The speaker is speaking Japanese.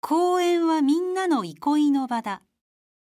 公園はみんなの憩いの場だ。